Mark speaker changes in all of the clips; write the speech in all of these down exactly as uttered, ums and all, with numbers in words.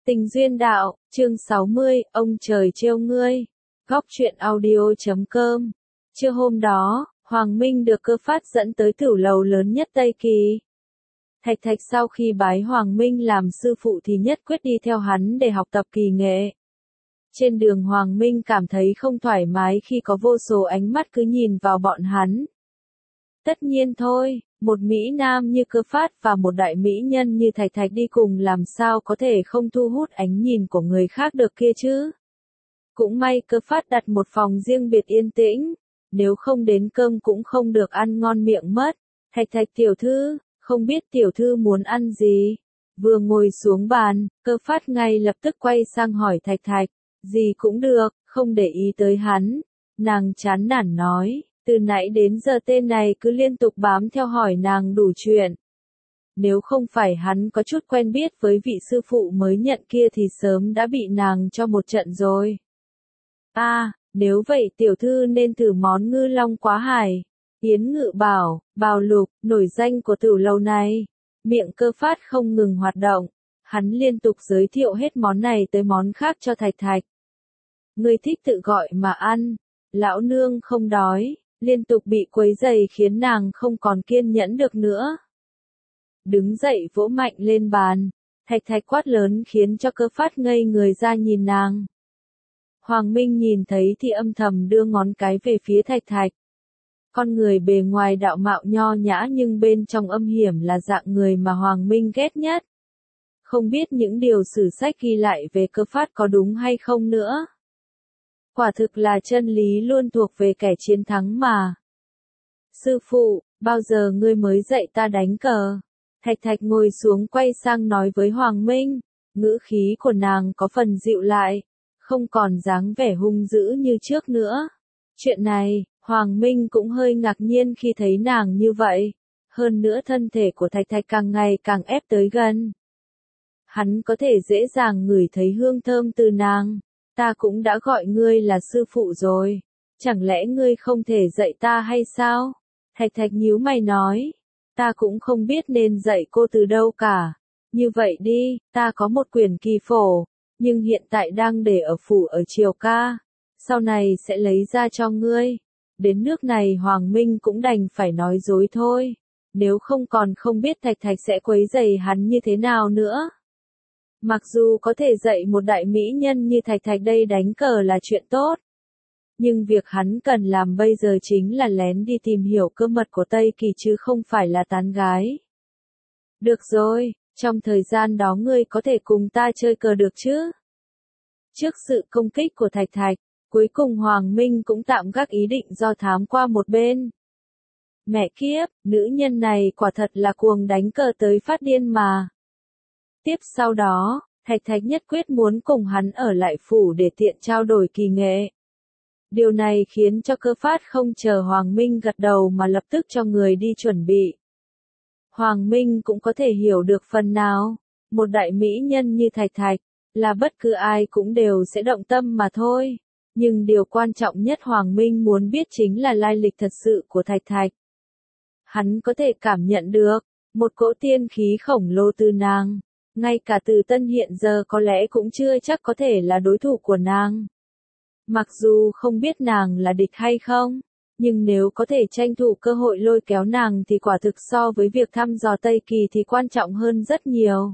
Speaker 1: Tình duyên đạo, chương sáu mươi, ông trời trêu ngươi. Góc truyện audio chấm com. Trưa hôm đó, Hoàng Minh được Cơ Phát dẫn tới tửu lầu lớn nhất Tây Kỳ. Thạch Thạch sau khi bái Hoàng Minh làm sư phụ thì nhất quyết đi theo hắn để học tập kỳ nghệ. Trên đường Hoàng Minh cảm thấy không thoải mái khi có vô số ánh mắt cứ nhìn vào bọn hắn. Tất nhiên thôi, một Mỹ Nam như Cơ Phát và một đại mỹ nhân như Thạch Thạch đi cùng làm sao có thể không thu hút ánh nhìn của người khác được kia chứ. Cũng may Cơ Phát đặt một phòng riêng biệt yên tĩnh, nếu không đến cơm cũng không được ăn ngon miệng mất. Thạch Thạch tiểu thư, không biết tiểu thư muốn ăn gì? Vừa ngồi xuống bàn, Cơ Phát ngay lập tức quay sang hỏi Thạch Thạch, gì cũng được, không để ý tới hắn. Nàng chán nản nói. Từ nãy đến giờ tên này cứ liên tục bám theo hỏi nàng đủ chuyện. Nếu không phải hắn có chút quen biết với vị sư phụ mới nhận kia thì sớm đã bị nàng cho một trận rồi. À, nếu vậy tiểu thư nên thử món ngư long quá hải. Yến Ngự bảo, bào lục, nổi danh của tửu lầu này. Miệng Cơ Phát không ngừng hoạt động. Hắn liên tục giới thiệu hết món này tới món khác cho Thạch Thạch. Người thích tự gọi mà ăn. Lão nương không đói. Liên tục bị quấy rầy khiến nàng không còn kiên nhẫn được nữa. Đứng dậy vỗ mạnh lên bàn, Thạch Thạch quát lớn khiến cho Cơ Phát ngây người ra nhìn nàng. Hoàng Minh nhìn thấy thì âm thầm đưa ngón cái về phía Thạch Thạch. Con người bề ngoài đạo mạo nho nhã nhưng bên trong âm hiểm là dạng người mà Hoàng Minh ghét nhất. Không biết những điều sử sách ghi lại về Cơ Phát có đúng hay không nữa. Quả thực là chân lý luôn thuộc về kẻ chiến thắng mà. Sư phụ, bao giờ ngươi mới dạy ta đánh cờ? Thạch Thạch ngồi xuống quay sang nói với Hoàng Minh, ngữ khí của nàng có phần dịu lại, không còn dáng vẻ hung dữ như trước nữa. Chuyện này, Hoàng Minh cũng hơi ngạc nhiên khi thấy nàng như vậy, hơn nữa thân thể của Thạch Thạch càng ngày càng ép tới gần. Hắn có thể dễ dàng ngửi thấy hương thơm từ nàng. Ta cũng đã gọi ngươi là sư phụ rồi, chẳng lẽ ngươi không thể dạy ta hay sao? Thạch Thạch nhíu mày nói, ta cũng không biết nên dạy cô từ đâu cả. Như vậy đi, ta có một quyển kỳ phổ, nhưng hiện tại đang để ở phủ ở Triều Ca, sau này sẽ lấy ra cho ngươi. Đến nước này Hoàng Minh cũng đành phải nói dối thôi, nếu không còn không biết Thạch Thạch sẽ quấy rầy hắn như thế nào nữa. Mặc dù có thể dạy một đại mỹ nhân như Thạch Thạch đây đánh cờ là chuyện tốt. Nhưng việc hắn cần làm bây giờ chính là lén đi tìm hiểu cơ mật của Tây Kỳ chứ không phải là tán gái. Được rồi, trong thời gian đó ngươi có thể cùng ta chơi cờ được chứ? Trước sự công kích của Thạch Thạch, cuối cùng Hoàng Minh cũng tạm gác ý định do thám qua một bên. Mẹ kiếp, nữ nhân này quả thật là cuồng đánh cờ tới phát điên mà. Tiếp sau đó, Thạch Thạch nhất quyết muốn cùng hắn ở lại phủ để tiện trao đổi kỳ nghệ. Điều này khiến cho Cơ Phát không chờ Hoàng Minh gật đầu mà lập tức cho người đi chuẩn bị. Hoàng Minh cũng có thể hiểu được phần nào, một đại mỹ nhân như Thạch Thạch, là bất cứ ai cũng đều sẽ động tâm mà thôi. Nhưng điều quan trọng nhất Hoàng Minh muốn biết chính là lai lịch thật sự của Thạch Thạch. Hắn có thể cảm nhận được, một cỗ tiên khí khổng lồ từ nàng. Ngay cả Từ Tân hiện giờ có lẽ cũng chưa chắc có thể là đối thủ của nàng. Mặc dù không biết nàng là địch hay không, nhưng nếu có thể tranh thủ cơ hội lôi kéo nàng thì quả thực so với việc thăm dò Tây Kỳ thì quan trọng hơn rất nhiều.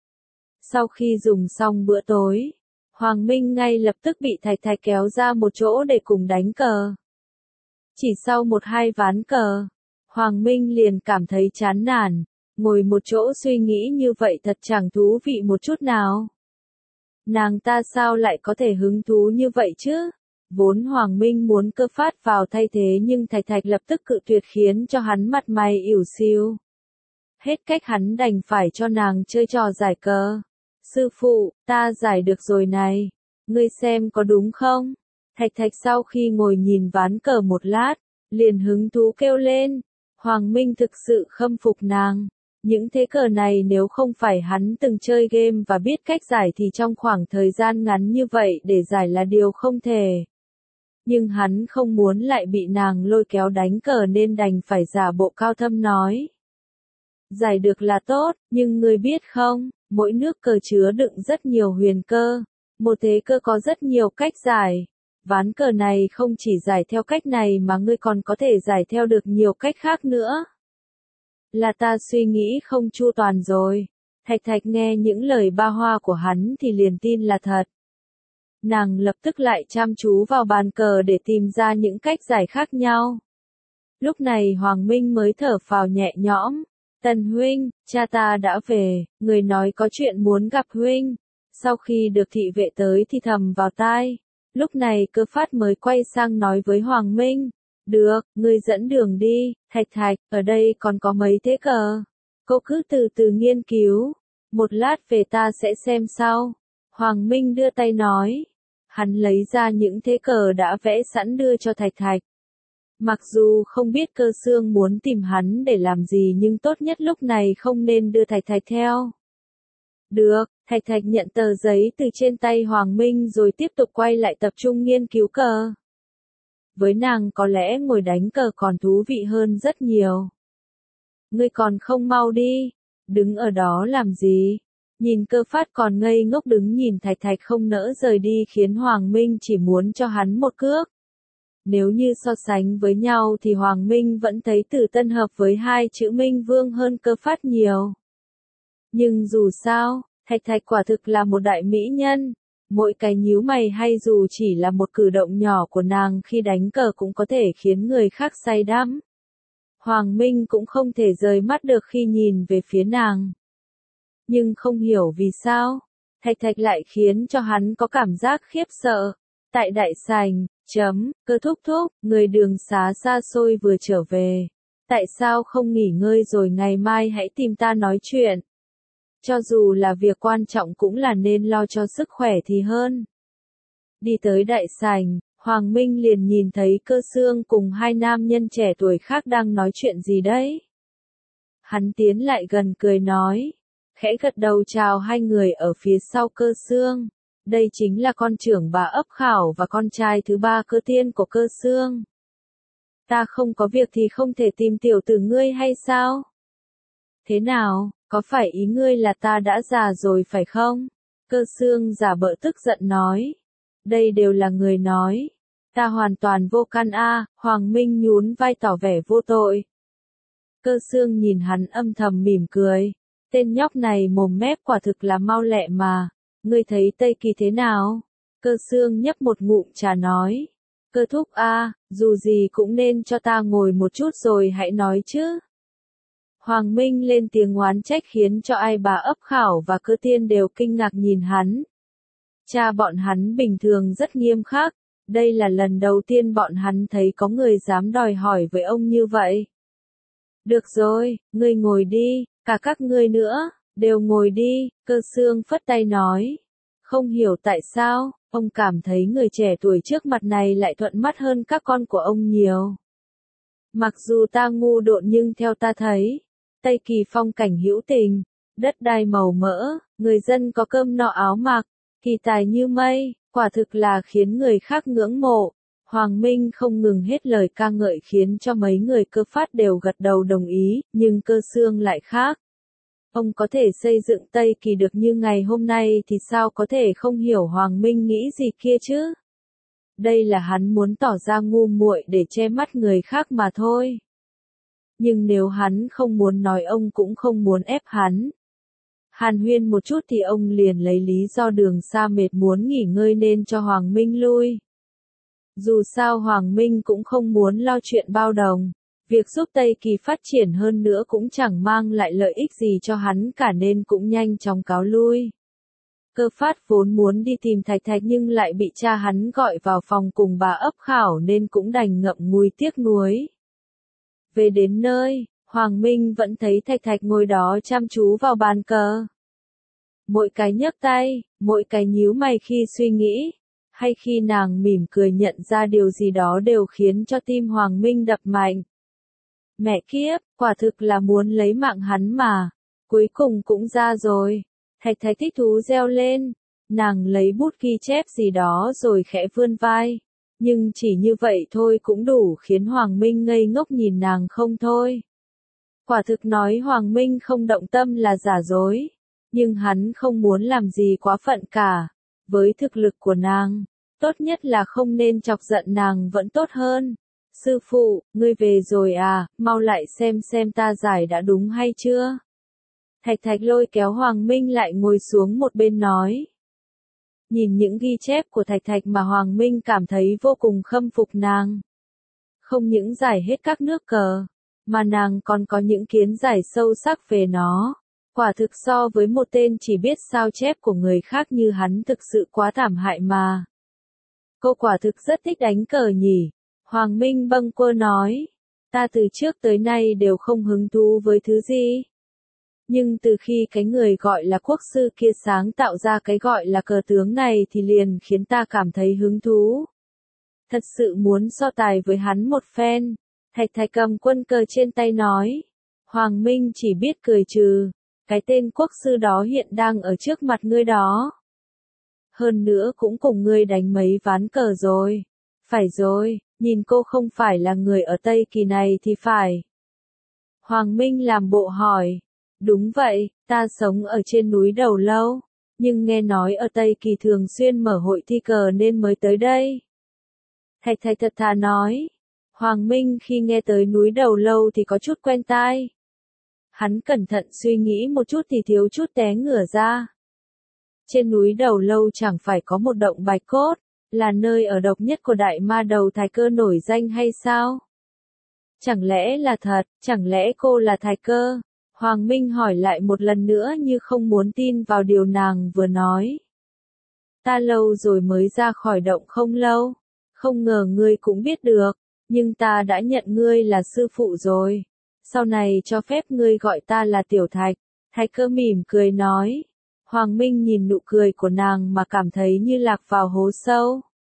Speaker 1: Sau khi dùng xong bữa tối, Hoàng Minh ngay lập tức bị Thạch Thạch kéo ra một chỗ để cùng đánh cờ. Chỉ sau một hai ván cờ, Hoàng Minh liền cảm thấy chán nản. Ngồi một chỗ suy nghĩ như vậy thật chẳng thú vị một chút nào. Nàng ta sao lại có thể hứng thú như vậy chứ? Vốn Hoàng Minh muốn Cơ Phát vào thay thế nhưng Thạch Thạch lập tức cự tuyệt khiến cho hắn mặt mày ỉu xìu. Hết cách hắn đành phải cho nàng chơi trò giải cờ. Sư phụ, ta giải được rồi này. Ngươi xem có đúng không? Thạch Thạch sau khi ngồi nhìn ván cờ một lát, liền hứng thú kêu lên. Hoàng Minh thực sự khâm phục nàng. Những thế cờ này nếu không phải hắn từng chơi game và biết cách giải thì trong khoảng thời gian ngắn như vậy để giải là điều không thể. Nhưng hắn không muốn lại bị nàng lôi kéo đánh cờ nên đành phải giả bộ cao thâm nói. Giải được là tốt, nhưng ngươi biết không, Mỗi nước cờ chứa đựng rất nhiều huyền cơ. Một thế cơ có rất nhiều cách giải. Ván cờ này không chỉ giải theo cách này mà ngươi còn có thể giải theo được nhiều cách khác nữa. Là ta suy nghĩ không chu toàn rồi. Thạch Thạch nghe những lời ba hoa của hắn thì liền tin là thật. Nàng lập tức lại chăm chú vào bàn cờ để tìm ra những cách giải khác nhau. Lúc này Hoàng Minh mới thở phào nhẹ nhõm. Tần huynh, cha ta đã về, người nói có chuyện muốn gặp huynh. Sau khi được thị vệ tới thì thầm vào tai. Lúc này Cơ Phát mới quay sang nói với Hoàng Minh. Được, ngươi dẫn đường đi, Thạch Thạch, ở đây còn có mấy thế cờ. Cô cứ từ từ nghiên cứu. Một lát về ta sẽ xem sau. Hoàng Minh đưa tay nói. Hắn lấy ra những thế cờ đã vẽ sẵn đưa cho Thạch Thạch. Mặc dù không biết Cơ Xương muốn tìm hắn để làm gì nhưng tốt nhất lúc này không nên đưa Thạch Thạch theo. Được, Thạch Thạch nhận tờ giấy từ trên tay Hoàng Minh rồi tiếp tục quay lại tập trung nghiên cứu cờ. Với nàng có lẽ ngồi đánh cờ còn thú vị hơn rất nhiều. Ngươi còn không mau đi, đứng ở đó làm gì? Nhìn Cơ Phát còn ngây ngốc đứng nhìn Thạch Thạch không nỡ rời đi khiến Hoàng Minh chỉ muốn cho hắn một cước. Nếu như so sánh với nhau thì Hoàng Minh vẫn thấy Tử Tân hợp với hai chữ Minh Vương hơn Cơ Phát nhiều. Nhưng dù sao, Thạch Thạch quả thực là một đại mỹ nhân. Mỗi cái nhíu mày hay dù chỉ là một cử động nhỏ của nàng khi đánh cờ cũng có thể khiến người khác say đắm. Hoàng Minh cũng không thể rời mắt được khi nhìn về phía nàng. Nhưng không hiểu vì sao, Thạch Thạch lại khiến cho hắn có cảm giác khiếp sợ. Tại đại sảnh, chấm, Cơ thúc thúc, người đường xá xa xôi vừa trở về. Tại sao không nghỉ ngơi rồi ngày mai hãy tìm ta nói chuyện? Cho dù là việc quan trọng cũng là nên lo cho sức khỏe thì hơn. Đi tới đại sảnh, Hoàng Minh liền nhìn thấy Cơ Xương cùng hai nam nhân trẻ tuổi khác đang nói chuyện gì đấy. Hắn tiến lại gần cười nói, khẽ gật đầu chào hai người ở phía sau Cơ Xương. Đây chính là con trưởng bà ấp Khảo và con trai thứ ba Cơ Tiên của Cơ Xương. Ta không có việc thì không thể tìm tiểu tử ngươi hay sao? Thế nào, có phải ý ngươi là ta đã già rồi phải không? Cơ Xương giả bợ tức giận nói. Đây đều là người nói. Ta hoàn toàn vô căn a. Hoàng Minh nhún vai tỏ vẻ vô tội. Cơ Xương nhìn hắn âm thầm mỉm cười. Tên nhóc này mồm mép quả thực là mau lẹ mà. Ngươi thấy Tây Kỳ thế nào? Cơ Xương nhấp một ngụm trà nói. Cơ thúc a, dù gì cũng nên cho ta ngồi một chút rồi hãy nói chứ. Hoàng Minh lên tiếng oán trách khiến cho ai bà ấp Khảo và Cơ Tiên đều kinh ngạc nhìn hắn. Cha bọn hắn bình thường rất nghiêm khắc, đây là lần đầu tiên bọn hắn thấy có người dám đòi hỏi với ông như vậy. Được rồi, ngươi ngồi đi, cả các ngươi nữa, đều ngồi đi, Cơ Xương phất tay nói. Không hiểu tại sao, ông cảm thấy người trẻ tuổi trước mặt này lại thuận mắt hơn các con của ông nhiều. Mặc dù ta ngu độn nhưng theo ta thấy, Tây Kỳ phong cảnh hữu tình, đất đai màu mỡ, người dân có cơm no áo mặc, kỳ tài như mây, quả thực là khiến người khác ngưỡng mộ. Hoàng Minh không ngừng hết lời ca ngợi khiến cho mấy người Cơ Phát đều gật đầu đồng ý, nhưng Cơ Xương lại khác. Ông có thể xây dựng Tây Kỳ được như ngày hôm nay thì sao có thể không hiểu Hoàng Minh nghĩ gì kia chứ? Đây là hắn muốn tỏ ra ngu muội để che mắt người khác mà thôi. Nhưng nếu hắn không muốn nói ông cũng không muốn ép hắn. Hàn huyên một chút thì ông liền lấy lý do đường xa mệt muốn nghỉ ngơi nên cho Hoàng Minh lui. Dù sao Hoàng Minh cũng không muốn lo chuyện bao đồng. Việc giúp Tây Kỳ phát triển hơn nữa cũng chẳng mang lại lợi ích gì cho hắn cả nên cũng nhanh chóng cáo lui. Cơ Phát vốn muốn đi tìm Thạch Thạch nhưng lại bị cha hắn gọi vào phòng cùng bà ấp Khảo nên cũng đành ngậm ngùi tiếc nuối. Về đến nơi, Hoàng Minh vẫn thấy Thạch Thạch ngồi đó chăm chú vào bàn cờ. Mỗi cái nhấc tay, mỗi cái nhíu mày khi suy nghĩ, hay khi nàng mỉm cười nhận ra điều gì đó đều khiến cho tim Hoàng Minh đập mạnh. Mẹ kiếp, quả thực là muốn lấy mạng hắn mà. Cuối cùng cũng ra rồi. Thạch Thạch thích thú reo lên. Nàng lấy bút ghi chép gì đó rồi khẽ vươn vai. Nhưng chỉ như vậy thôi cũng đủ khiến Hoàng Minh ngây ngốc nhìn nàng không thôi. Quả thực nói Hoàng Minh không động tâm là giả dối. Nhưng hắn không muốn làm gì quá phận cả. Với thực lực của nàng, tốt nhất là không nên chọc giận nàng vẫn tốt hơn. Sư phụ, ngươi về rồi à, mau lại xem xem ta giải đã đúng hay chưa. Thạch Thạch lôi kéo Hoàng Minh lại ngồi xuống một bên nói. Nhìn những ghi chép của Thạch Thạch mà Hoàng Minh cảm thấy vô cùng khâm phục nàng. Không những giải hết các nước cờ, mà nàng còn có những kiến giải sâu sắc về nó. Quả thực so với một tên chỉ biết sao chép của người khác như hắn thực sự quá thảm hại mà. Cô quả thực rất thích đánh cờ nhỉ. Hoàng Minh bâng quơ nói. Ta từ trước tới nay đều không hứng thú với thứ gì. Nhưng từ khi cái người gọi là quốc sư kia sáng tạo ra cái gọi là cờ tướng này thì liền khiến ta cảm thấy hứng thú. Thật sự muốn so tài với hắn một phen. Thạch Thạch cầm quân cờ trên tay nói. Hoàng Minh chỉ biết cười trừ. Cái tên quốc sư đó hiện đang ở trước mặt ngươi đó. Hơn nữa cũng cùng ngươi đánh mấy ván cờ rồi. Phải rồi, nhìn cô không phải là người ở Tây Kỳ này thì phải. Hoàng Minh làm bộ hỏi. Đúng vậy, ta sống ở trên núi Đầu Lâu. Nhưng nghe nói ở Tây Kỳ thường xuyên mở hội thi cờ nên mới tới đây. Thạch Thạch thật thà nói. Hoàng Minh khi nghe tới núi Đầu Lâu thì có chút quen tai. Hắn cẩn thận suy nghĩ một chút thì thiếu chút té ngửa ra. Trên núi Đầu Lâu chẳng phải có một động bạch cốt, là nơi ở độc nhất của đại ma đầu Thái Cơ nổi danh hay sao? Chẳng lẽ là thật, chẳng lẽ cô là Thái Cơ? Hoàng Minh hỏi lại một lần nữa như không muốn tin vào điều nàng vừa nói. Ta lâu rồi mới ra khỏi động không lâu, không ngờ ngươi cũng biết được, nhưng ta đã nhận ngươi là sư phụ rồi. Sau này cho phép ngươi gọi ta là Tiểu Thạch. Thái Cơ mỉm cười nói. Hoàng Minh nhìn nụ cười của nàng mà cảm thấy như lạc vào hố sâu.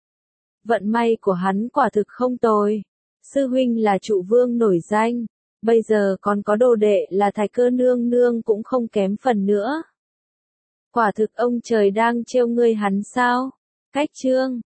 Speaker 1: Vận may của hắn quả thực không tồi. Sư huynh là trụ vương nổi danh. Bây giờ còn có đồ đệ là Thái Cơ nương nương cũng không kém phần nữa. Quả thực ông trời đang trêu ngươi hắn sao? Cách chương